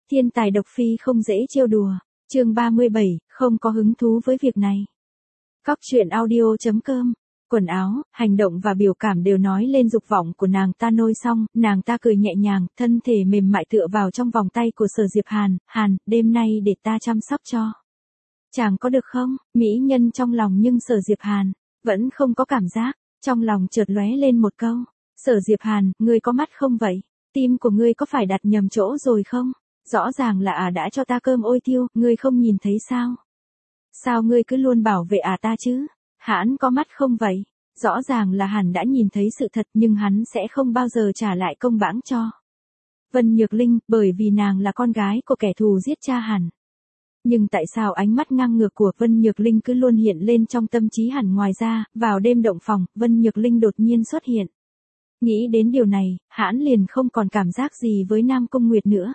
Thiên tài độc phi không dễ trêu đùa. Chương 37, không có hứng thú với việc này. Cóc truyện audio.com. Quần áo, hành động và biểu cảm đều nói lên dục vọng của nàng ta. Nôi xong, nàng ta cười nhẹ nhàng, thân thể mềm mại tựa vào trong vòng tay của Sở Diệp Hàn. Hàn, đêm nay để ta chăm sóc cho chàng có được không? Mỹ nhân trong lòng, nhưng Sở Diệp Hàn vẫn không có cảm giác. Trong lòng chợt lóe lên một câu. Sở Diệp Hàn, ngươi có mắt không vậy? Tim của ngươi có phải đặt nhầm chỗ rồi không? Rõ ràng là đã cho ta cơm ôi tiêu, ngươi không nhìn thấy sao? Sao ngươi cứ luôn bảo vệ ta chứ? Hắn có mắt không vậy? Rõ ràng là hắn đã nhìn thấy sự thật, nhưng hắn sẽ không bao giờ trả lại công bãng cho Vân Nhược Linh, bởi vì nàng là con gái của kẻ thù giết cha hắn. Nhưng tại sao ánh mắt ngang ngược của Vân Nhược Linh cứ luôn hiện lên trong tâm trí hắn? Ngoài ra, vào đêm động phòng, Vân Nhược Linh đột nhiên xuất hiện. Nghĩ đến điều này, hắn liền không còn cảm giác gì với Nam Cung Nguyệt nữa.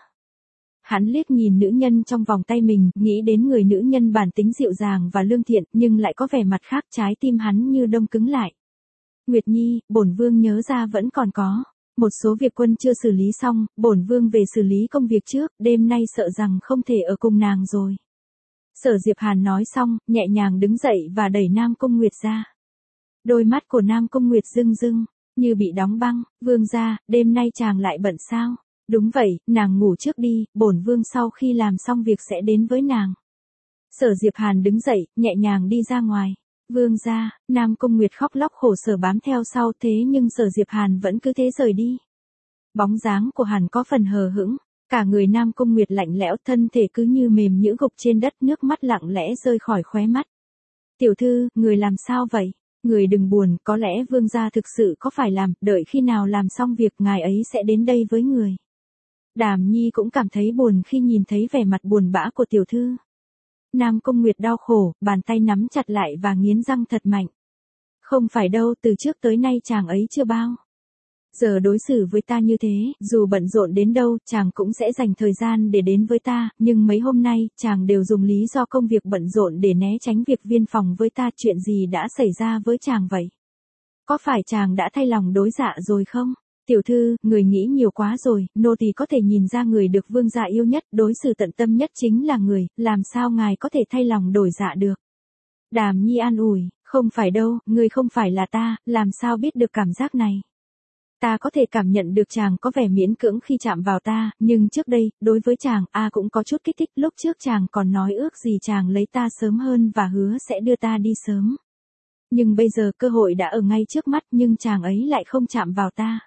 Hắn liếc nhìn nữ nhân trong vòng tay mình, nghĩ đến người nữ nhân bản tính dịu dàng và lương thiện, nhưng lại có vẻ mặt khác, trái tim hắn như đông cứng lại. Nguyệt Nhi, bổn vương nhớ ra vẫn còn có một số việc quân chưa xử lý xong, bổn vương về xử lý công việc trước, đêm nay sợ rằng không thể ở cùng nàng rồi. Sở Diệp Hàn nói xong, nhẹ nhàng đứng dậy và đẩy Nam Cung Nguyệt ra. Đôi mắt của Nam Cung Nguyệt rưng rưng, như bị đóng băng. Vương gia, đêm nay chàng lại bận sao? Đúng vậy, nàng ngủ trước đi, bổn vương sau khi làm xong việc sẽ đến với nàng. Sở Diệp Hàn đứng dậy, nhẹ nhàng đi ra ngoài. Vương gia, Nam Cung Nguyệt khóc lóc khổ sở bám theo sau, thế nhưng Sở Diệp Hàn vẫn cứ thế rời đi. Bóng dáng của hắn có phần hờ hững, cả người Nam Cung Nguyệt lạnh lẽo, thân thể cứ như mềm nhũn gục trên đất, nước mắt lặng lẽ rơi khỏi khóe mắt. Tiểu thư, người làm sao vậy? Người đừng buồn, có lẽ vương gia thực sự có phải làm, đợi khi nào làm xong việc ngài ấy sẽ đến đây với người. Đàm Nhi cũng cảm thấy buồn khi nhìn thấy vẻ mặt buồn bã của tiểu thư. Nam Cung Nguyệt đau khổ, bàn tay nắm chặt lại và nghiến răng thật mạnh. Không phải đâu, từ trước tới nay chàng ấy chưa bao giờ đối xử với ta như thế, dù bận rộn đến đâu, chàng cũng sẽ dành thời gian để đến với ta, nhưng mấy hôm nay, chàng đều dùng lý do công việc bận rộn để né tránh việc viên phòng với ta. Chuyện gì đã xảy ra với chàng vậy? Có phải chàng đã thay lòng đổi dạ rồi không? Tiểu thư, người nghĩ nhiều quá rồi, nô tỳ có thể nhìn ra người được vương gia yêu nhất, đối xử tận tâm nhất chính là người, làm sao ngài có thể thay lòng đổi dạ được? Đàm Nhi an ủi, không phải đâu, người không phải là ta, làm sao biết được cảm giác này? Ta có thể cảm nhận được chàng có vẻ miễn cưỡng khi chạm vào ta, nhưng trước đây, đối với chàng, cũng có chút kích thích. Lúc trước chàng còn nói ước gì chàng lấy ta sớm hơn và hứa sẽ đưa ta đi sớm. Nhưng bây giờ cơ hội đã ở ngay trước mắt, nhưng chàng ấy lại không chạm vào ta.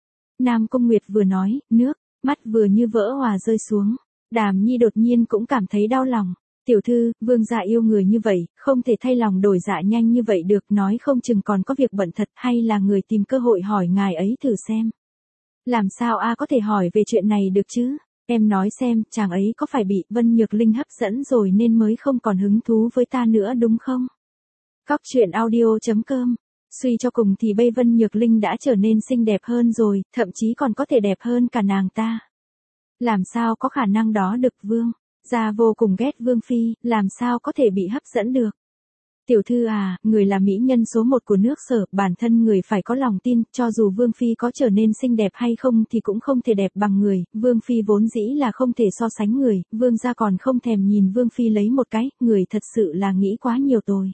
Nam Cung Nguyệt vừa nói, nước mắt vừa như vỡ hòa rơi xuống. Đàm Nhi đột nhiên cũng cảm thấy đau lòng. Tiểu thư, vương gia yêu người như vậy, không thể thay lòng đổi dạ nhanh như vậy được, nói không chừng còn có việc bận thật, hay là người tìm cơ hội hỏi ngài ấy thử xem. Làm sao có thể hỏi về chuyện này được chứ? Em nói xem, chàng ấy có phải bị Vân Nhược Linh hấp dẫn rồi nên mới không còn hứng thú với ta nữa đúng không? Cóc truyện audio.com. Suy cho cùng thì bây Vân Nhược Linh đã trở nên xinh đẹp hơn rồi, thậm chí còn có thể đẹp hơn cả nàng ta. Làm sao có khả năng đó được? Vương gia vô cùng ghét Vương phi, làm sao có thể bị hấp dẫn được? Tiểu thư người là mỹ nhân số 1 của nước Sở, bản thân người phải có lòng tin, cho dù Vương phi có trở nên xinh đẹp hay không thì cũng không thể đẹp bằng người, Vương phi vốn dĩ là không thể so sánh người, vương gia còn không thèm nhìn Vương phi lấy một cái, người thật sự là nghĩ quá nhiều rồi.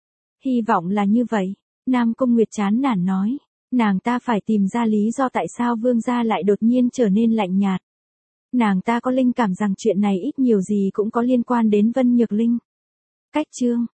Hy vọng là như vậy. Nam Cung Nguyệt chán nản nói, nàng ta phải tìm ra lý do tại sao vương gia lại đột nhiên trở nên lạnh nhạt. Nàng ta có linh cảm rằng chuyện này ít nhiều gì cũng có liên quan đến Vân Nhược Linh. Cách chương